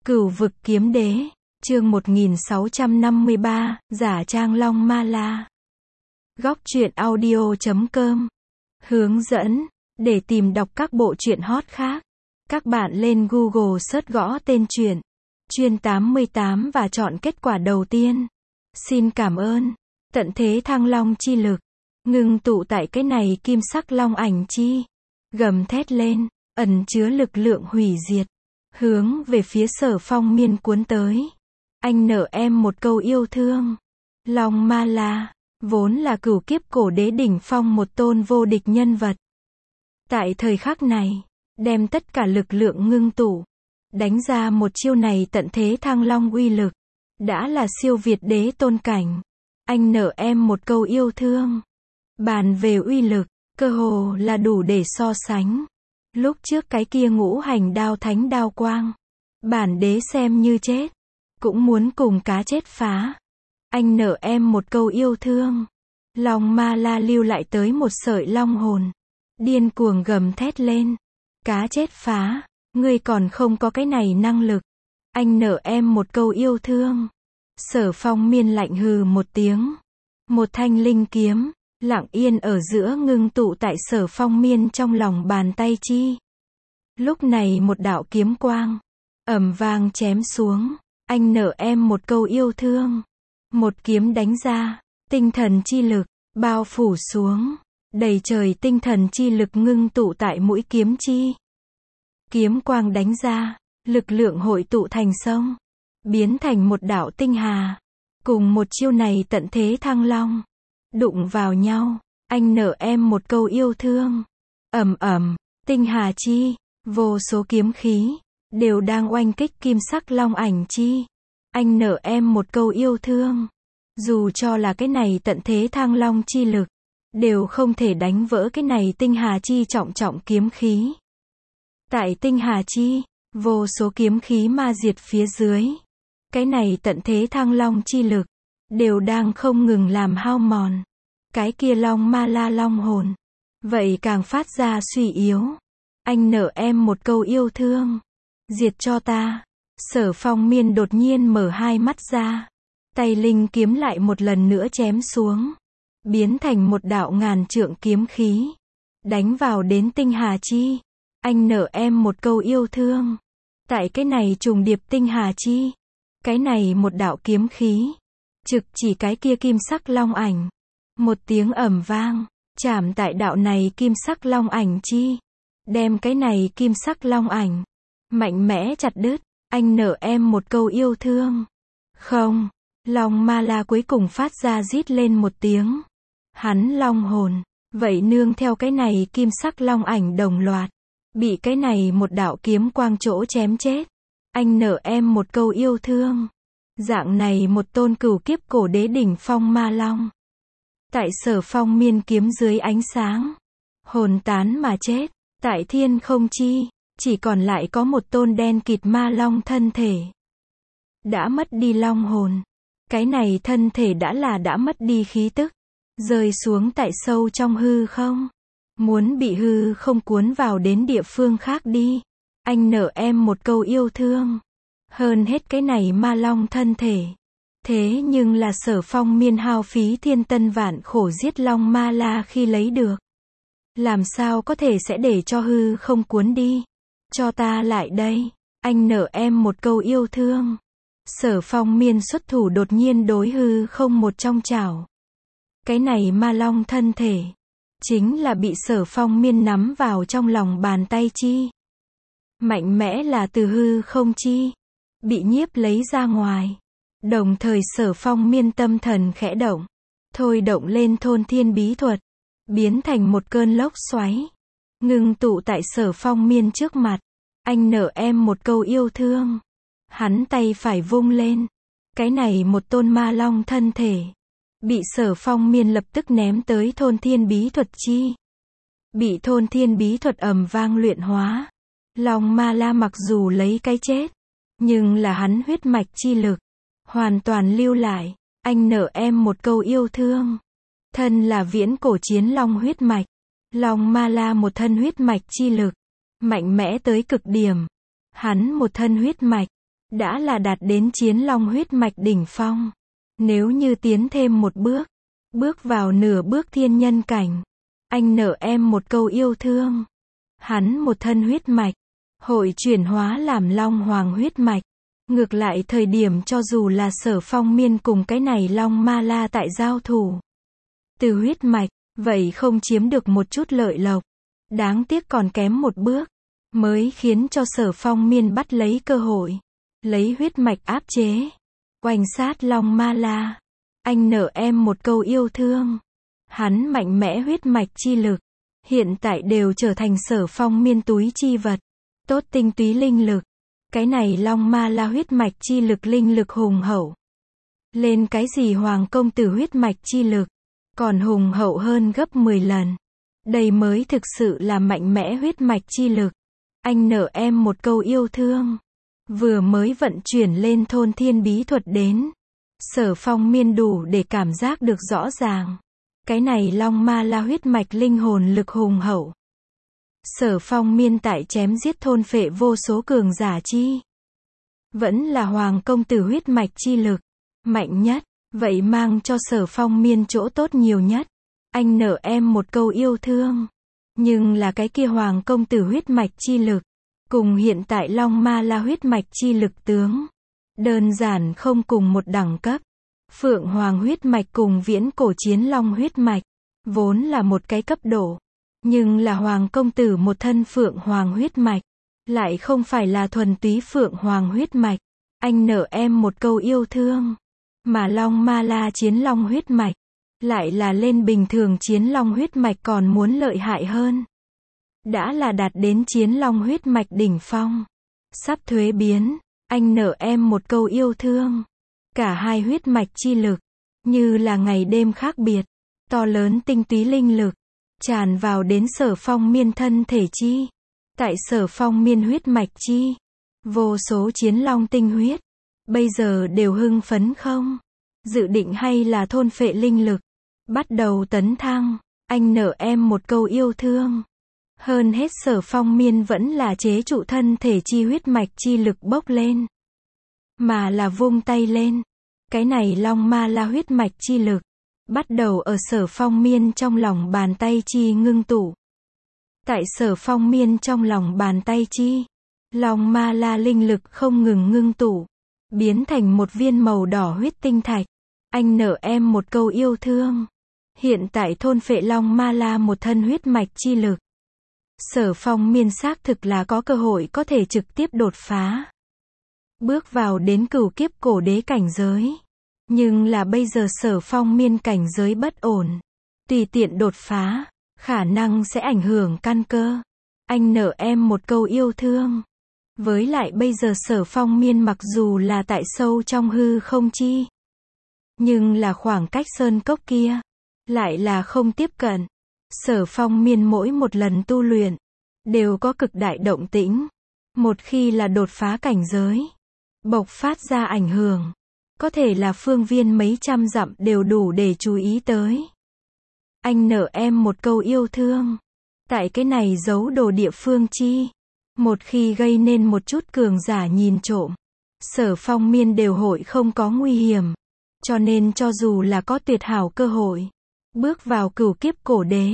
Cửu vực kiếm đế, chương 1653, giả trang Long Ma La. Góc truyện audio.com. Hướng dẫn, để tìm đọc các bộ truyện hot khác, các bạn lên Google search gõ tên truyện, Chuyên 88 và chọn kết quả đầu tiên. Xin cảm ơn. Tận thế thăng long chi lực, ngưng tụ tại cái này kim sắc long ảnh chi, gầm thét lên, ẩn chứa lực lượng hủy diệt, hướng về phía Sở Phong Miên cuốn tới. Anh nợ em một câu yêu thương. Long Ma La, vốn là cửu kiếp cổ đế đỉnh phong, một tôn vô địch nhân vật. Tại thời khắc này, đem tất cả lực lượng ngưng tụ, đánh ra một chiêu này tận thế thăng long uy lực, đã là siêu việt đế tôn cảnh. Anh nợ em một câu yêu thương. Bàn về uy lực, cơ hồ là đủ để so sánh. Lúc trước cái kia ngũ hành đao thánh đao quang, bản đế xem như chết, cũng muốn cùng cá chết phá. Anh nợ em một câu yêu thương. Long Ma La lưu lại tới một sợi long hồn, điên cuồng gầm thét lên. Cá chết phá, ngươi còn không có cái này năng lực. Anh nợ em một câu yêu thương. Sở Phong Miên lạnh hừ một tiếng. Một thanh linh kiếm, lặng yên ở giữa ngưng tụ tại Sở Phong Miên trong lòng bàn tay chi. Lúc này một đạo kiếm quang, ầm vang chém xuống. Anh nợ em một câu yêu thương. Một kiếm đánh ra, tinh thần chi lực, bao phủ xuống. Đầy trời tinh thần chi lực ngưng tụ tại mũi kiếm chi. Kiếm quang đánh ra, lực lượng hội tụ thành sông, biến thành một đạo tinh hà. Cùng một chiêu này tận thế thăng long, đụng vào nhau. Anh nợ em một câu yêu thương. Ầm ầm, tinh hà chi, vô số kiếm khí, đều đang oanh kích kim sắc long ảnh chi. Anh nợ em một câu yêu thương. Dù cho là cái này tận thế thăng long chi lực, đều không thể đánh vỡ cái này tinh hà chi trọng trọng kiếm khí. Tại tinh hà chi, vô số kiếm khí ma diệt phía dưới. Cái này tận thế thăng long chi lực, đều đang không ngừng làm hao mòn. Cái kia Long Ma La long hồn, vậy càng phát ra suy yếu. Anh nợ em một câu yêu thương. Diệt cho ta. Sở Phong Miên đột nhiên mở hai mắt ra. Tay linh kiếm lại một lần nữa chém xuống, biến thành một đạo ngàn trượng kiếm khí, đánh vào đến tinh hà chi. Anh nợ em một câu yêu thương. Tại cái này trùng điệp tinh hà chi, cái này một đạo kiếm khí, trực chỉ cái kia kim sắc long ảnh. Một tiếng ầm vang, chạm tại đạo này kim sắc long ảnh chi, đem cái này kim sắc long ảnh mạnh mẽ chặt đứt. Anh nợ em một câu yêu thương. Không, Long Ma La cuối cùng phát ra rít lên một tiếng. Hắn long hồn, vậy nương theo cái này kim sắc long ảnh đồng loạt, bị cái này một đạo kiếm quang chỗ chém chết. Anh nợ em một câu yêu thương. Dạng này một tôn cửu kiếp cổ đế đỉnh phong ma long, tại Sở Phong Miên kiếm dưới ánh sáng, hồn tán mà chết. Tại thiên không chi, chỉ còn lại có một tôn đen kịt ma long thân thể, đã mất đi long hồn. Cái này thân thể đã mất đi khí tức, rơi xuống tại sâu trong hư không, muốn bị hư không cuốn vào đến địa phương khác đi. Anh nợ em một câu yêu thương. Hơn hết cái này ma long thân thể, thế nhưng là Sở Phong Miên hao phí thiên tân vạn khổ giết Long Ma La khi lấy được, làm sao có thể sẽ để cho hư không cuốn đi. Cho ta lại đây. Anh nợ em một câu yêu thương. Sở Phong Miên xuất thủ đột nhiên đối hư không một trong chảo. Cái này ma long thân thể, chính là bị Sở Phong Miên nắm vào trong lòng bàn tay chi. Mạnh mẽ là từ hư không chi, bị nhiếp lấy ra ngoài. Đồng thời Sở Phong Miên tâm thần khẽ động, thôi động lên thôn thiên bí thuật, biến thành một cơn lốc xoáy, ngưng tụ tại Sở Phong Miên trước mặt. Anh nợ em một câu yêu thương. Hắn tay phải vung lên, cái này một tôn ma long thân thể, bị Sở Phong Miên lập tức ném tới thôn thiên bí thuật chi. Bị thôn thiên bí thuật ầm vang luyện hóa. Long Ma La mặc dù lấy cái chết, nhưng là hắn huyết mạch chi lực hoàn toàn lưu lại. Anh nợ em một câu yêu thương. Thân là viễn cổ chiến long huyết mạch, Long Ma La một thân huyết mạch chi lực mạnh mẽ tới cực điểm. Hắn một thân huyết mạch đã là đạt đến chiến long huyết mạch đỉnh phong. Nếu như tiến thêm một bước, bước vào nửa bước thiên nhân cảnh, anh nợ em một câu yêu thương. Hắn một thân huyết mạch, hội chuyển hóa làm long hoàng huyết mạch. Ngược lại thời điểm cho dù là Sở Phong Miên cùng cái này long ma la tại giao thủ, từ huyết mạch, vậy không chiếm được một chút lợi lộc. Đáng tiếc còn kém một bước, mới khiến cho Sở Phong Miên bắt lấy cơ hội, lấy huyết mạch áp chế, oanh sát long ma la. Anh nợ em một câu yêu thương. Hắn mạnh mẽ huyết mạch chi lực, hiện tại đều trở thành Sở Phong Miên túi chi vật, tốt tinh túy linh lực. Cái này long ma la huyết mạch chi lực linh lực hùng hậu. Lên cái gì hoàng công tử huyết mạch chi lực, còn hùng hậu hơn gấp 10 lần. Đây mới thực sự là mạnh mẽ huyết mạch chi lực. Anh nợ em một câu yêu thương. Vừa mới vận chuyển lên thôn thiên bí thuật đến, Sở Phong Miên đủ để cảm giác được rõ ràng. Cái này long ma la huyết mạch linh hồn lực hùng hậu. Sở Phong Miên tại chém giết thôn phệ vô số cường giả chi, vẫn là hoàng công tử huyết mạch chi lực mạnh nhất, vậy mang cho Sở Phong Miên chỗ tốt nhiều nhất. Anh nợ em một câu yêu thương. Nhưng là cái kia hoàng công tử huyết mạch chi lực, cùng hiện tại long ma la huyết mạch chi lực tướng, đơn giản không cùng một đẳng cấp. Phượng hoàng huyết mạch cùng viễn cổ chiến long huyết mạch, vốn là một cái cấp độ. Nhưng là hoàng công tử một thân phượng hoàng huyết mạch, lại không phải là thuần túy phượng hoàng huyết mạch. Anh nợ em một câu yêu thương. Mà long ma la chiến long huyết mạch, lại là lên bình thường chiến long huyết mạch còn muốn lợi hại hơn. Đã là đạt đến chiến long huyết mạch đỉnh phong, sắp thuế biến. Anh nợ em một câu yêu thương. Cả hai huyết mạch chi lực, như là ngày đêm khác biệt, to lớn tinh túy linh lực, tràn vào đến Sở Phong Miên thân thể chi. Tại Sở Phong Miên huyết mạch chi, vô số chiến long tinh huyết, bây giờ đều hưng phấn không? Dự định hay là thôn phệ linh lực, bắt đầu tấn thăng. Anh nợ em một câu yêu thương. Hơn hết Sở Phong Miên vẫn là chế trụ thân thể chi huyết mạch chi lực bốc lên, mà là vung tay lên. Cái này long ma la huyết mạch chi lực, bắt đầu ở Sở Phong Miên trong lòng bàn tay chi ngưng tụ. Tại Sở Phong Miên trong lòng bàn tay chi, long ma la linh lực không ngừng ngưng tụ, biến thành một viên màu đỏ huyết tinh thạch. Anh nợ em một câu yêu thương. Hiện tại thôn phệ long ma la một thân huyết mạch chi lực, Sở Phong Miên xác thực là có cơ hội có thể trực tiếp đột phá, bước vào đến cửu kiếp cổ đế cảnh giới. Nhưng là bây giờ Sở Phong Miên cảnh giới bất ổn, tùy tiện đột phá, khả năng sẽ ảnh hưởng căn cơ. Anh nợ em một câu yêu thương. Với lại bây giờ Sở Phong Miên mặc dù là tại sâu trong hư không chi, nhưng là khoảng cách sơn cốc kia, lại là không tiếp cận. Sở Phong Miên mỗi một lần tu luyện, đều có cực đại động tĩnh. Một khi là đột phá cảnh giới, bộc phát ra ảnh hưởng, có thể là phương viên mấy trăm dặm đều đủ để chú ý tới. Anh nợ em một câu yêu thương. Tại cái này giấu đồ địa phương chi, một khi gây nên một chút cường giả nhìn trộm, Sở Phong Miên đều hội không có nguy hiểm. Cho nên cho dù là có tuyệt hảo cơ hội, bước vào cửu kiếp cổ đế,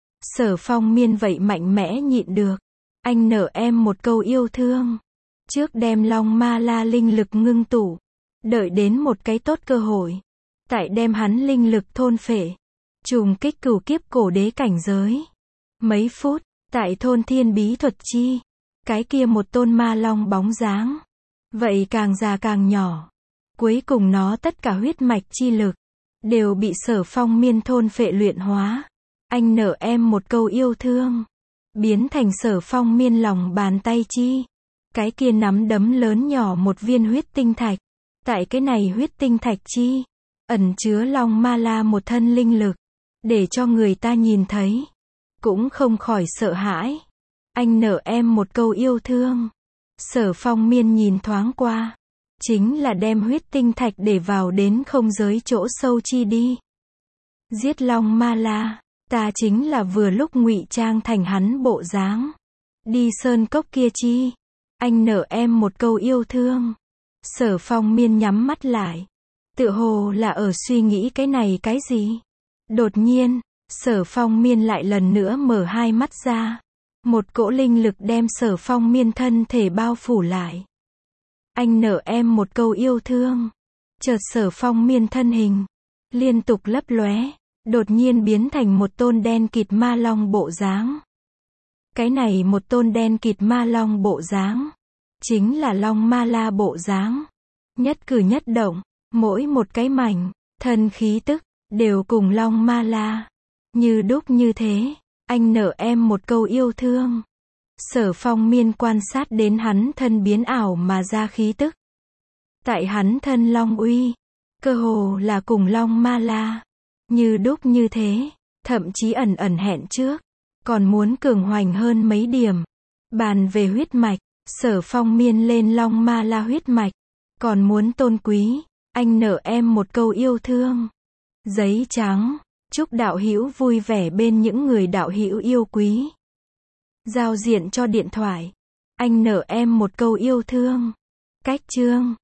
Sở Phong Miên vậy mạnh mẽ nhịn được. Anh nợ em một câu yêu thương. Trước đem long ma la linh lực ngưng tụ, đợi đến một cái tốt cơ hội, tại đem hắn linh lực thôn phệ, trùng kích cửu kiếp cổ đế cảnh giới. Mấy phút, tại thôn thiên bí thuật chi, cái kia một tôn ma long bóng dáng, vậy càng già càng nhỏ. Cuối cùng nó tất cả huyết mạch chi lực, đều bị Sở Phong Miên thôn phệ luyện hóa. Anh nợ em một câu yêu thương, biến thành Sở Phong Miên lòng bàn tay chi. Cái kia nắm đấm lớn nhỏ một viên huyết tinh thạch. Tại cái này huyết tinh thạch chi, ẩn chứa long ma la một thân linh lực, để cho người ta nhìn thấy, cũng không khỏi sợ hãi. Anh nợ em một câu yêu thương. Sở Phong Miên nhìn thoáng qua, chính là đem huyết tinh thạch để vào đến không giới chỗ sâu chi đi. Giết long ma la, ta chính là vừa lúc ngụy trang thành hắn bộ dáng, đi sơn cốc kia chi. Anh nợ em một câu yêu thương. Sở Phong Miên nhắm mắt lại. Tựa hồ là ở suy nghĩ cái này cái gì. Đột nhiên, Sở Phong Miên lại lần nữa mở hai mắt ra. Một cỗ linh lực đem Sở Phong Miên thân thể bao phủ lại. Anh nợ em một câu yêu thương. Chợt Sở Phong Miên thân hình liên tục lấp lóe, đột nhiên biến thành một tôn đen kịt ma long bộ dáng. Cái này một tôn đen kịt ma long bộ dáng, chính là Long Ma La bộ dáng. Nhất cử nhất động, mỗi một cái mảnh, thân khí tức, đều cùng Long Ma La như đúc như thế. Anh nợ em một câu yêu thương. Sở Phong Miên quan sát đến hắn thân biến ảo mà ra khí tức. Tại hắn thân Long uy, cơ hồ là cùng Long Ma La như đúc như thế, thậm chí ẩn ẩn hẹn trước, còn muốn cường hoành hơn mấy điểm. Bàn về huyết mạch, Sở Phong Miên lên Long Ma La huyết mạch, còn muốn tôn quý. Anh nợ em một câu yêu thương. Giấy trắng. Chúc đạo hữu vui vẻ bên những người đạo hữu yêu quý. Giao diện cho điện thoại. Anh nợ em một câu yêu thương. Cách chương